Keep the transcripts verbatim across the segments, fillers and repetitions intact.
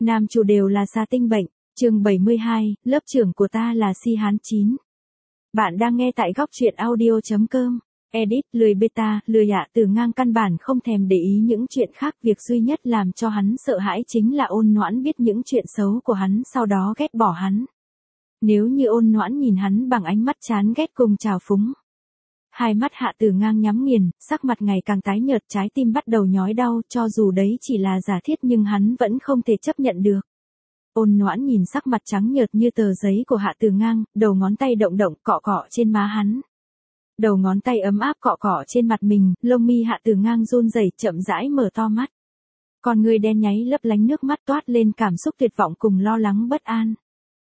Nam chủ đều là xà tinh bệnh, chương bảy mươi hai, lớp trưởng của ta là Si Hán chín. Bạn đang nghe tại góc truyện audio chấm com. Edit, lười beta, lười Hạ Tử Ngang căn bản không thèm để ý những chuyện khác, việc duy nhất làm cho hắn sợ hãi chính là Ôn Noãn biết những chuyện xấu của hắn sau đó ghét bỏ hắn. Nếu như Ôn Noãn nhìn hắn bằng ánh mắt chán ghét cùng trào phúng. Hai mắt Hạ Tử Ngang nhắm nghiền, sắc mặt ngày càng tái nhợt, trái tim bắt đầu nhói đau, cho dù đấy chỉ là giả thiết nhưng hắn vẫn không thể chấp nhận được. Ôn Noãn nhìn sắc mặt trắng nhợt như tờ giấy của Hạ Tử Ngang, đầu ngón tay động động cọ cọ trên má hắn. Đầu ngón tay ấm áp cọ cọ trên mặt mình, lông mi Hạ Tử Ngang run rẩy, chậm rãi mở to mắt. Con người đen nháy lấp lánh nước mắt, toát lên cảm xúc tuyệt vọng cùng lo lắng bất an.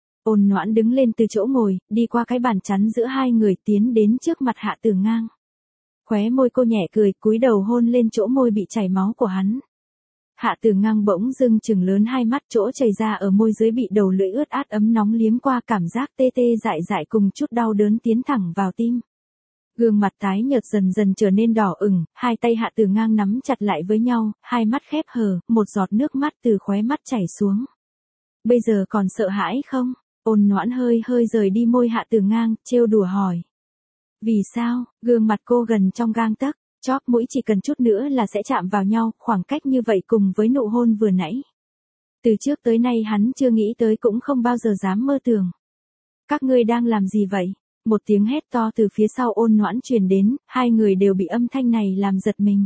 Ôn Noãn đứng lên từ chỗ ngồi, đi qua cái bàn chắn giữa hai người, tiến đến trước mặt Hạ Tử Ngang. Khóe môi cô nhẹ cười, cúi đầu hôn lên chỗ môi bị chảy máu của hắn. Hạ Tử Ngang bỗng dưng trừng lớn hai mắt, chỗ chảy ra ở môi dưới bị đầu lưỡi ướt át ấm nóng liếm qua, cảm giác tê tê dại dại cùng chút đau đớn tiến thẳng vào tim. Gương mặt tái nhợt dần dần trở nên đỏ ửng, hai tay Hạ Tử Ngang nắm chặt lại với nhau, hai mắt khép hờ, một giọt nước mắt từ khóe mắt chảy xuống. Bây giờ còn sợ hãi không? Ôn Noãn hơi hơi rời đi môi Hạ Tử Ngang, trêu đùa hỏi. Vì sao? Gương mặt cô gần trong gang tấc, chóp mũi chỉ cần chút nữa là sẽ chạm vào nhau, khoảng cách như vậy cùng với nụ hôn vừa nãy. Từ trước tới nay hắn chưa nghĩ tới, cũng không bao giờ dám mơ tưởng. Các ngươi đang làm gì vậy? Một tiếng hét to từ phía sau Ôn Noãn truyền đến, hai người đều bị âm thanh này làm giật mình.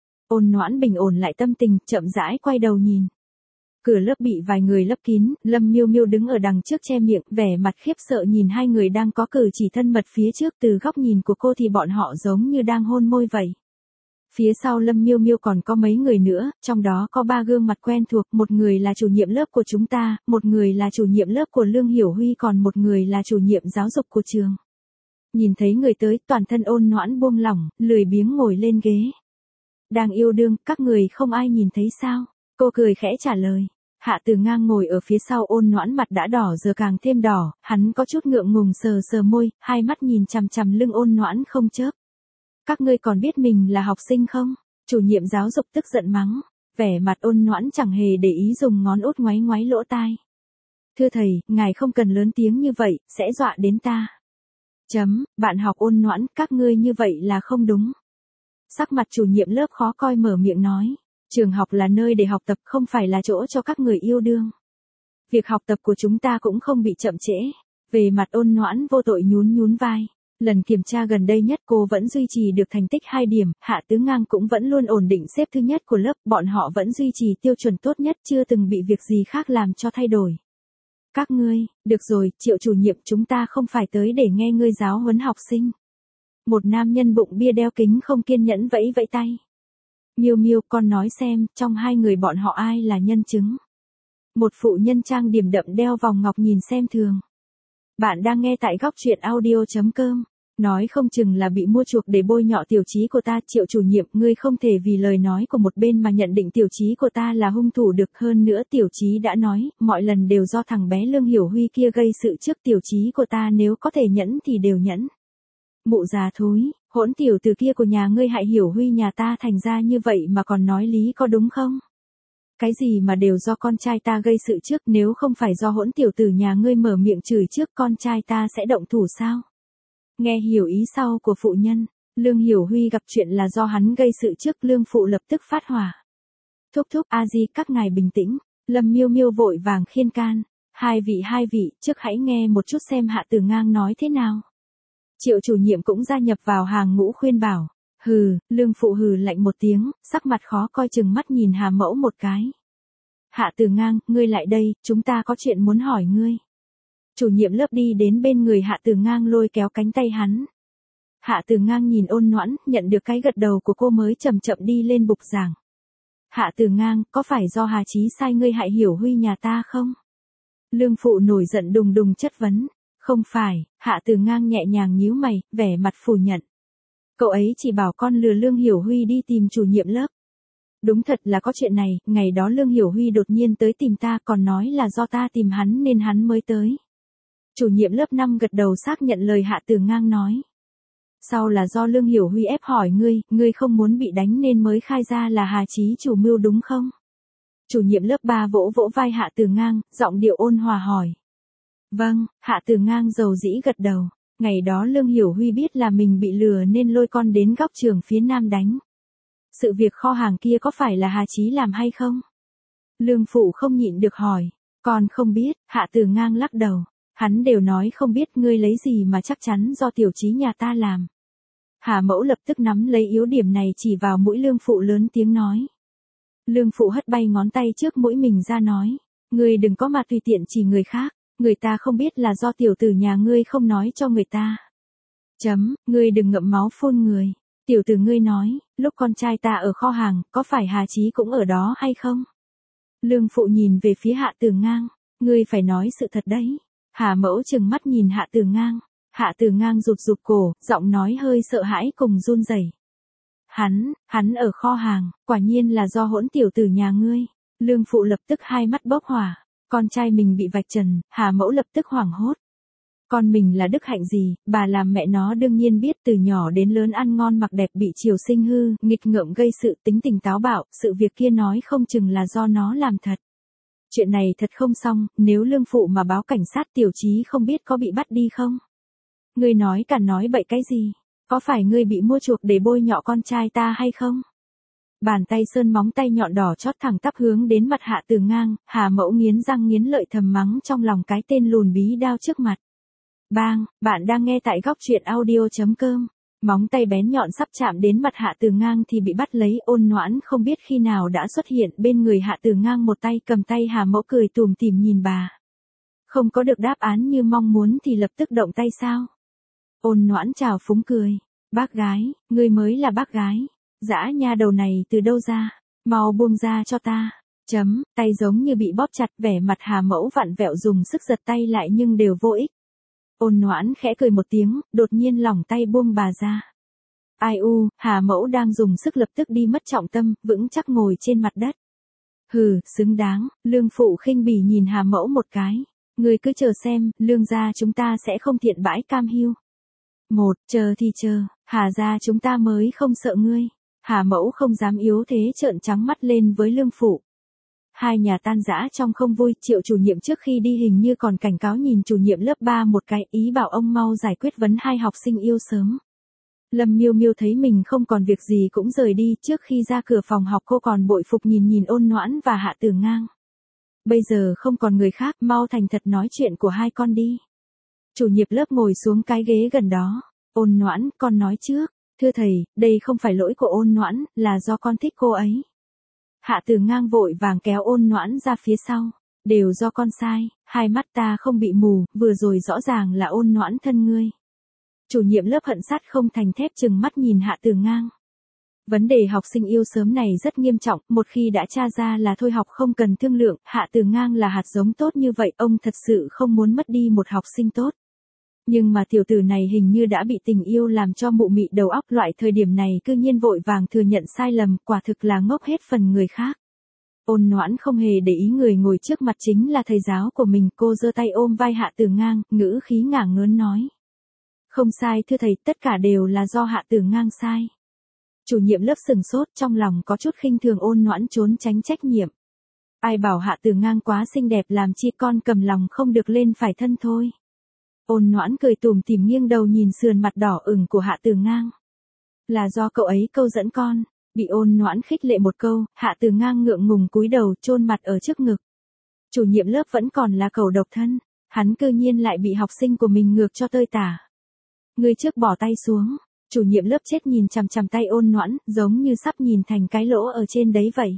Ôn Noãn bình ổn lại tâm tình, chậm rãi quay đầu nhìn. Cửa lớp bị vài người lấp kín, Lâm Miêu Miêu đứng ở đằng trước che miệng, vẻ mặt khiếp sợ nhìn hai người đang có cử chỉ thân mật phía trước, từ góc nhìn của cô thì bọn họ giống như đang hôn môi vậy. Phía sau Lâm Miêu Miêu còn có mấy người nữa, trong đó có ba gương mặt quen thuộc, một người là chủ nhiệm lớp của chúng ta, một người là chủ nhiệm lớp của Lương Hiểu Huy, còn một người là chủ nhiệm giáo dục của trường. Nhìn thấy người tới, toàn thân Ôn Noãn buông lỏng, lười biếng ngồi lên ghế. Đang yêu đương, các người không ai nhìn thấy sao? Cô cười khẽ trả lời. Hạ Tử Ngang ngồi ở phía sau Ôn Noãn, mặt đã đỏ giờ càng thêm đỏ, hắn có chút ngượng ngùng sờ sờ môi, hai mắt nhìn chằm chằm lưng Ôn Noãn không chớp. Các ngươi còn biết mình là học sinh không? Chủ nhiệm giáo dục tức giận mắng. Vẻ mặt Ôn Noãn chẳng hề để ý, dùng ngón út ngoáy ngoáy lỗ tai. Thưa thầy, ngài không cần lớn tiếng như vậy, sẽ dọa đến ta. Chấm, bạn học Ôn Noãn, các ngươi như vậy là không đúng. Sắc mặt chủ nhiệm lớp khó coi mở miệng nói. Trường học là nơi để học tập, không phải là chỗ cho các người yêu đương. Việc học tập của chúng ta cũng không bị chậm trễ. Về mặt Ôn Noãn vô tội nhún nhún vai. Lần kiểm tra gần đây nhất cô vẫn duy trì được thành tích hai điểm, Hạ Tử Ngang cũng vẫn luôn ổn định xếp thứ nhất của lớp, bọn họ vẫn duy trì tiêu chuẩn tốt nhất, chưa từng bị việc gì khác làm cho thay đổi. Các ngươi, được rồi, Triệu chủ nhiệm, chúng ta không phải tới để nghe ngươi giáo huấn học sinh. Một nam nhân bụng bia đeo kính không kiên nhẫn vẫy vẫy tay. Miêu Miêu, con nói xem, trong hai người bọn họ ai là nhân chứng? Một phụ nhân trang điểm đậm đeo vòng ngọc nhìn xem thường. Bạn đang nghe tại góc truyện audio chấm com. Nói không chừng là bị mua chuộc để bôi nhọ tiểu chí của ta. Triệu chủ nhiệm, ngươi không thể vì lời nói của một bên mà nhận định tiểu chí của ta là hung thủ được. Hơn nữa tiểu chí đã nói, mọi lần đều do thằng bé Lương Hiểu Huy kia gây sự trước, tiểu chí của ta nếu có thể nhẫn thì đều nhẫn. Mụ già thối, hỗn tiểu từ kia của nhà ngươi hại Hiểu Huy nhà ta thành ra như vậy mà còn nói lý, có đúng không? Cái gì mà đều do con trai ta gây sự trước, nếu không phải do hỗn tiểu tử nhà ngươi mở miệng chửi trước, con trai ta sẽ động thủ sao? Nghe hiểu ý sau của phụ nhân, Lương Hiểu Huy gặp chuyện là do hắn gây sự trước, Lương phụ lập tức phát hỏa. Thúc thúc, a di, các ngài bình tĩnh. Lâm Miêu Miêu vội vàng khiên can. Hai vị hai vị, trước hãy nghe một chút xem Hạ Tử Ngang nói thế nào. Triệu chủ nhiệm cũng gia nhập vào hàng ngũ khuyên bảo. Hừ, Lương phụ hừ lạnh một tiếng, sắc mặt khó coi, chừng mắt nhìn Hà mẫu một cái. Hạ Tử Ngang, ngươi lại đây, chúng ta có chuyện muốn hỏi ngươi. Chủ nhiệm lớp đi đến bên người Hạ Tử Ngang, lôi kéo cánh tay hắn. Hạ Tử Ngang nhìn Ôn Noãn, nhận được cái gật đầu của cô mới chậm chậm đi lên bục giảng. Hạ Tử Ngang, có phải do Hà Chí sai ngươi hại Hiểu Huy nhà ta không? Lương phụ nổi giận đùng đùng chất vấn. Không phải, Hạ Tử Ngang nhẹ nhàng nhíu mày, vẻ mặt phủ nhận. Cậu ấy chỉ bảo con lừa Lương Hiểu Huy đi tìm chủ nhiệm lớp. Đúng thật là có chuyện này, ngày đó Lương Hiểu Huy đột nhiên tới tìm ta, còn nói là do ta tìm hắn nên hắn mới tới. Chủ nhiệm lớp năm gật đầu xác nhận lời Hạ Tử Ngang nói. Sau là do Lương Hiểu Huy ép hỏi ngươi, ngươi không muốn bị đánh nên mới khai ra là Hà Chí chủ mưu đúng không? Chủ nhiệm lớp ba vỗ vỗ vai Hạ Từ Ngang, giọng điệu ôn hòa hỏi. Vâng, Hạ Từ Ngang dầu dĩ gật đầu. Ngày đó Lương Hiểu Huy biết là mình bị lừa nên lôi con đến góc trường phía nam đánh. Sự việc kho hàng kia có phải là Hà Chí làm hay không? Lương Phụ không nhịn được hỏi. Con không biết, Hạ Từ Ngang lắc đầu. Hắn đều nói không biết, ngươi lấy gì mà chắc chắn do Tiểu Chí nhà ta làm. Hà Mẫu lập tức nắm lấy yếu điểm này chỉ vào mũi Lương Phụ lớn tiếng nói. Lương Phụ hất bay ngón tay trước mũi mình ra nói. Ngươi đừng có mà tùy tiện chỉ người khác, người ta không biết là do tiểu tử nhà ngươi không nói cho người ta. Chấm, ngươi đừng ngậm máu phun người. Tiểu tử ngươi nói, lúc con trai ta ở kho hàng, có phải Hà Chí cũng ở đó hay không? Lương Phụ nhìn về phía Hạ Từ Ngang. Ngươi phải nói sự thật đấy. Hà Mẫu trừng mắt nhìn Hạ Từ Ngang. Hạ Từ Ngang rụt rụt cổ, giọng nói hơi sợ hãi cùng run rẩy. Hắn, hắn ở kho hàng, quả nhiên là do hỗn tiểu tử nhà ngươi. Lương Phụ lập tức hai mắt bốc hỏa. Con trai mình bị vạch trần, Hà Mẫu lập tức hoảng hốt. Con mình là đức hạnh gì, bà làm mẹ nó đương nhiên biết, từ nhỏ đến lớn ăn ngon mặc đẹp bị triều sinh hư, nghịch ngợm gây sự, tính tình táo bạo, sự việc kia nói không chừng là do nó làm thật. Chuyện này thật không xong, nếu Lương Phụ mà báo cảnh sát Tiểu Chí không biết có bị bắt đi không? Ngươi nói cả nói bậy cái gì? Có phải ngươi bị mua chuộc để bôi nhọ con trai ta hay không? Bàn tay sơn móng tay nhọn đỏ chót thẳng tắp hướng đến mặt Hạ Từ Ngang, Hà Mẫu nghiến răng nghiến lợi thầm mắng trong lòng cái tên lùn bí đao trước mặt. Bang, bạn đang nghe tại góc truyện audio.com. Móng tay bén nhọn sắp chạm đến mặt Hạ Từ Ngang thì bị bắt lấy. Ôn Noãn không biết khi nào đã xuất hiện bên người Hạ Từ Ngang, một tay cầm tay Hà Mẫu cười tủm tỉm nhìn bà. Không có được đáp án như mong muốn thì lập tức động tay sao? Ôn Noãn chào phúng cười. Bác gái, ngươi mới là bác gái. Dã nha đầu này từ đâu ra? Mau buông ra cho ta. Chấm, tay giống như bị bóp chặt, vẻ mặt Hà Mẫu vặn vẹo dùng sức giật tay lại nhưng đều vô ích. Ôn Noãn khẽ cười một tiếng, đột nhiên lỏng tay buông bà ra. Ai u, Hà Mẫu đang dùng sức lập tức đi mất trọng tâm, vững chắc ngồi trên mặt đất. Hừ, xứng đáng. Lương Phụ khinh bỉ nhìn Hà Mẫu một cái. Ngươi cứ chờ xem, Lương gia chúng ta sẽ không thiện bãi cam hiu. Một, chờ thì chờ, Hà gia chúng ta mới không sợ ngươi. Hà Mẫu không dám yếu thế trợn trắng mắt lên với Lương Phụ. Hai nhà tan rã trong không vui. Triệu chủ nhiệm trước khi đi hình như còn cảnh cáo nhìn chủ nhiệm lớp ba một cái, ý bảo ông mau giải quyết vấn hai học sinh yêu sớm. Lâm Miêu Miêu thấy mình không còn việc gì cũng rời đi. Trước khi ra cửa phòng học cô còn bội phục nhìn nhìn Ôn Noãn và Hạ Từ Ngang. Bây giờ không còn người khác, mau thành thật nói chuyện của hai con đi. Chủ nhiệm lớp ngồi xuống cái ghế gần đó. Ôn Noãn, con nói trước. Thưa thầy, đây không phải lỗi của Ôn Noãn, là do con thích cô ấy. Hạ Từ Ngang vội vàng kéo Ôn Noãn ra phía sau. Đều do con sai, hai mắt ta không bị mù, vừa rồi rõ ràng là Ôn Noãn thân ngươi. Chủ nhiệm lớp hận sắt không thành thép trừng mắt nhìn Hạ Từ Ngang. Vấn đề học sinh yêu sớm này rất nghiêm trọng, một khi đã tra ra là thôi học không cần thương lượng. Hạ Từ Ngang là hạt giống tốt như vậy, ông thật sự không muốn mất đi một học sinh tốt. Nhưng mà tiểu tử này hình như đã bị tình yêu làm cho mụ mị đầu óc, loại thời điểm này cư nhiên vội vàng thừa nhận sai lầm, quả thực là ngốc hết phần người khác. Ôn Noãn không hề để ý người ngồi trước mặt chính là thầy giáo của mình, cô giơ tay ôm vai Hạ Từ Ngang, ngữ khí ngả ngớn nói. Không sai thưa thầy, tất cả đều là do Hạ Từ Ngang sai. Chủ nhiệm lớp sừng sốt, trong lòng có chút khinh thường Ôn Noãn trốn tránh trách nhiệm. Ai bảo Hạ Từ Ngang quá xinh đẹp làm chi con cầm lòng không được lên phải thân thôi. Ôn Noãn cười tủm tỉm nghiêng đầu nhìn sườn mặt đỏ ửng của Hạ Từ Ngang. Là do cậu ấy câu dẫn con. Bị Ôn Noãn khích lệ một câu, Hạ Từ Ngang ngượng ngùng cúi đầu chôn mặt ở trước ngực. Chủ nhiệm lớp vẫn còn là cẩu độc thân, hắn cư nhiên lại bị học sinh của mình ngược cho tơi tả. Ngươi trước bỏ tay xuống. Chủ nhiệm lớp chết nhìn chằm chằm tay Ôn Noãn, giống như sắp nhìn thành cái lỗ ở trên đấy vậy.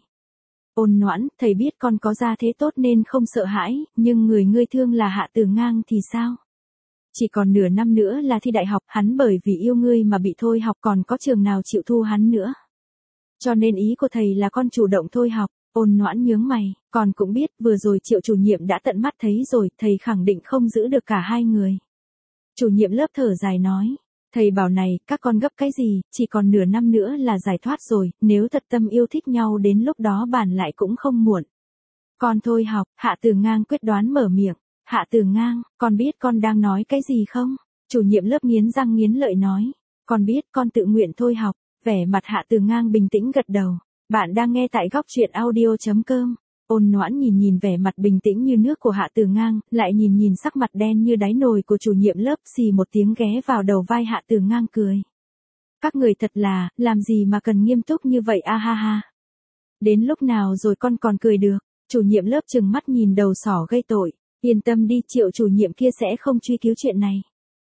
Ôn Noãn, thầy biết con có gia thế tốt nên không sợ hãi, nhưng người ngươi thương là Hạ Từ Ngang thì sao? Chỉ còn nửa năm nữa là thi đại học, hắn bởi vì yêu ngươi mà bị thôi học, còn có trường nào chịu thu hắn nữa. Cho nên ý của thầy là con chủ động thôi học. Ôn Noãn nhướng mày, con cũng biết vừa rồi Triệu chủ nhiệm đã tận mắt thấy rồi, thầy khẳng định không giữ được cả hai người. Chủ nhiệm lớp thở dài nói, thầy bảo này, các con gấp cái gì, chỉ còn nửa năm nữa là giải thoát rồi, nếu thật tâm yêu thích nhau đến lúc đó bàn lại cũng không muộn. Con thôi học, Hạ Từ Ngang quyết đoán mở miệng. Hạ Từ Ngang, con biết con đang nói cái gì không? Chủ nhiệm lớp nghiến răng nghiến lợi nói, con biết, con tự nguyện thôi học. Vẻ mặt Hạ Từ Ngang bình tĩnh gật đầu. Bạn đang nghe tại góc truyện audio chấm com. Ôn Noãn nhìn nhìn vẻ mặt bình tĩnh như nước của Hạ Từ Ngang, lại nhìn nhìn sắc mặt đen như đáy nồi của chủ nhiệm lớp, xì một tiếng ghé vào đầu vai Hạ Từ Ngang cười. Các người thật là, làm gì mà cần nghiêm túc như vậy a ha ha. Đến lúc nào rồi con còn cười được, chủ nhiệm lớp trừng mắt nhìn đầu sỏ gây tội, yên tâm đi, Triệu chủ nhiệm kia sẽ không truy cứu chuyện này.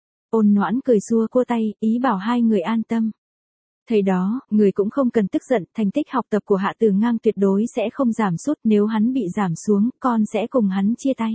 Ôn Noãn cười xua cua tay, ý bảo hai người an tâm. Thầy đó, người cũng không cần tức giận, thành tích học tập của Hạ Từ Ngang tuyệt đối sẽ không giảm sút, nếu hắn bị giảm xuống, con sẽ cùng hắn chia tay.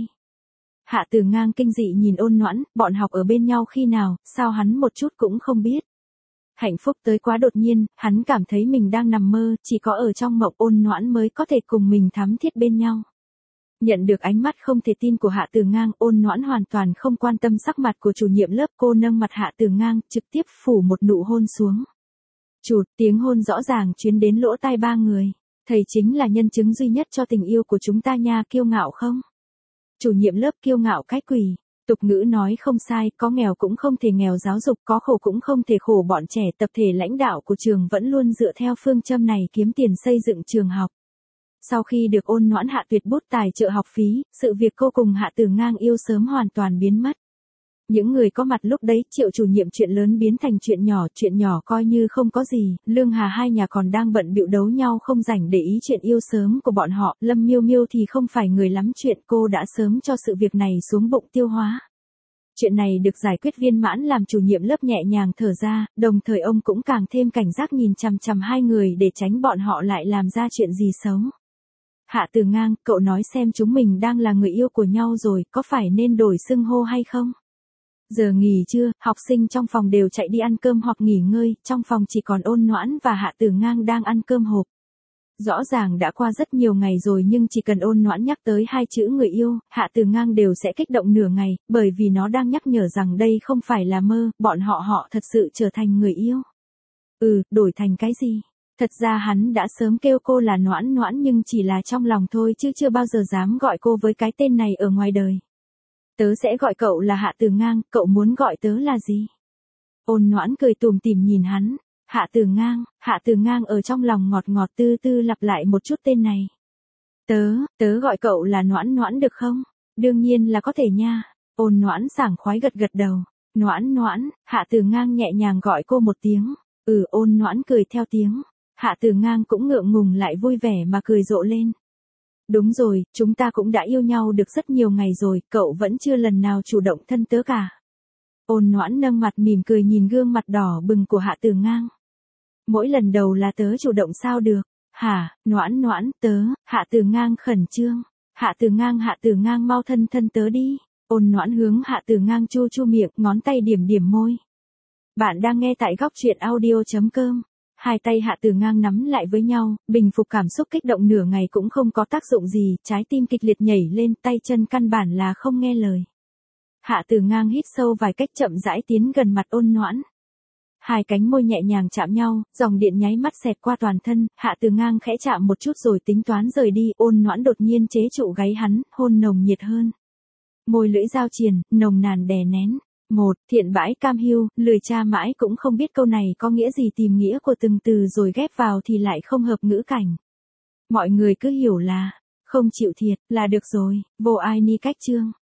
Hạ Từ Ngang kinh dị nhìn Ôn Noãn, bọn học ở bên nhau khi nào, sao hắn một chút cũng không biết. Hạnh phúc tới quá đột nhiên, hắn cảm thấy mình đang nằm mơ, chỉ có ở trong mộng Ôn Noãn mới có thể cùng mình thắm thiết bên nhau. Nhận được ánh mắt không thể tin của Hạ Từ Ngang, Ôn Noãn hoàn toàn không quan tâm sắc mặt của chủ nhiệm lớp, cô nâng mặt Hạ Từ Ngang, trực tiếp phủ một nụ hôn xuống. Chụt, tiếng hôn rõ ràng chuyến đến lỗ tai ba người. Thầy chính là nhân chứng duy nhất cho tình yêu của chúng ta nha, kiêu ngạo không? Chủ nhiệm lớp kiêu ngạo cái quỷ. Tục ngữ nói không sai, có nghèo cũng không thể nghèo giáo dục, có khổ cũng không thể khổ bọn trẻ. Tập thể lãnh đạo của trường vẫn luôn dựa theo phương châm này kiếm tiền xây dựng trường học. Sau khi được Ôn Noãn hạ tuyệt bút tài trợ học phí, sự việc cô cùng Hạ Từ Ngang yêu sớm hoàn toàn biến mất. Những người có mặt lúc đấy, Triệu chủ nhiệm chuyện lớn biến thành chuyện nhỏ, chuyện nhỏ coi như không có gì, Lương Hà hai nhà còn đang bận bịu đấu nhau không rảnh để ý chuyện yêu sớm của bọn họ, Lâm Miêu Miêu thì không phải người lắm chuyện, cô đã sớm cho sự việc này xuống bụng tiêu hóa. Chuyện này được giải quyết viên mãn làm chủ nhiệm lớp nhẹ nhàng thở ra, đồng thời ông cũng càng thêm cảnh giác nhìn chằm chằm hai người để tránh bọn họ lại làm ra chuyện gì xấu. Hạ Từ Ngang, cậu nói xem chúng mình đang là người yêu của nhau rồi, có phải nên đổi xưng hô hay không? Giờ nghỉ trưa, học sinh trong phòng đều chạy đi ăn cơm hoặc nghỉ ngơi, trong phòng chỉ còn Ôn Noãn và Hạ Từ Ngang đang ăn cơm hộp. Rõ ràng đã qua rất nhiều ngày rồi nhưng chỉ cần Ôn Noãn nhắc tới hai chữ người yêu, Hạ Từ Ngang đều sẽ kích động nửa ngày, bởi vì nó đang nhắc nhở rằng đây không phải là mơ, bọn họ họ thật sự trở thành người yêu. Ừ, đổi thành cái gì? Thật ra hắn đã sớm kêu cô là Noãn Noãn nhưng chỉ là trong lòng thôi chứ chưa bao giờ dám gọi cô với cái tên này ở ngoài đời. Tớ sẽ gọi cậu là Hạ Từ Ngang, cậu muốn gọi tớ là gì? Ôn Noãn cười tủm tỉm nhìn hắn. Hạ Từ Ngang, Hạ Từ Ngang ở trong lòng ngọt ngọt tư tư lặp lại một chút tên này. Tớ, tớ gọi cậu là Noãn Noãn được không? Đương nhiên là có thể nha. Ôn Noãn sảng khoái gật gật đầu. Noãn Noãn, Hạ Từ Ngang nhẹ nhàng gọi cô một tiếng. Ừ, Ôn Noãn cười theo tiếng. Hạ Từ Ngang cũng ngượng ngùng lại vui vẻ mà cười rộ lên. Đúng rồi, chúng ta cũng đã yêu nhau được rất nhiều ngày rồi, cậu vẫn chưa lần nào chủ động thân tớ cả. Ôn Noãn nâng mặt mỉm cười nhìn gương mặt đỏ bừng của Hạ Từ Ngang. Mỗi lần đầu là tớ chủ động sao được? Hả, Noãn Noãn, tớ, Hạ Từ Ngang khẩn trương. Hạ Từ Ngang Hạ Từ Ngang mau thân thân tớ đi. Ôn Noãn hướng Hạ Từ Ngang chu chu miệng, ngón tay điểm điểm môi. Bạn đang nghe tại góc truyện audio chấm com. Hai tay Hạ Từ Ngang nắm lại với nhau, bình phục cảm xúc kích động nửa ngày cũng không có tác dụng gì, trái tim kịch liệt nhảy lên, tay chân căn bản là không nghe lời. Hạ Từ Ngang hít sâu vài cách chậm rãi tiến gần mặt Ôn Noãn. Hai cánh môi nhẹ nhàng chạm nhau, dòng điện nháy mắt xẹt qua toàn thân, Hạ Từ Ngang khẽ chạm một chút rồi tính toán rời đi, Ôn Noãn đột nhiên chế trụ gáy hắn, hôn nồng nhiệt hơn. Môi lưỡi giao triền, nồng nàn đè nén. Một, thiện bãi cam hiu, lười tra mãi cũng không biết câu này có nghĩa gì, tìm nghĩa của từng từ rồi ghép vào thì lại không hợp ngữ cảnh. Mọi người cứ hiểu là, không chịu thiệt, là được rồi, vô ai ni cách chương.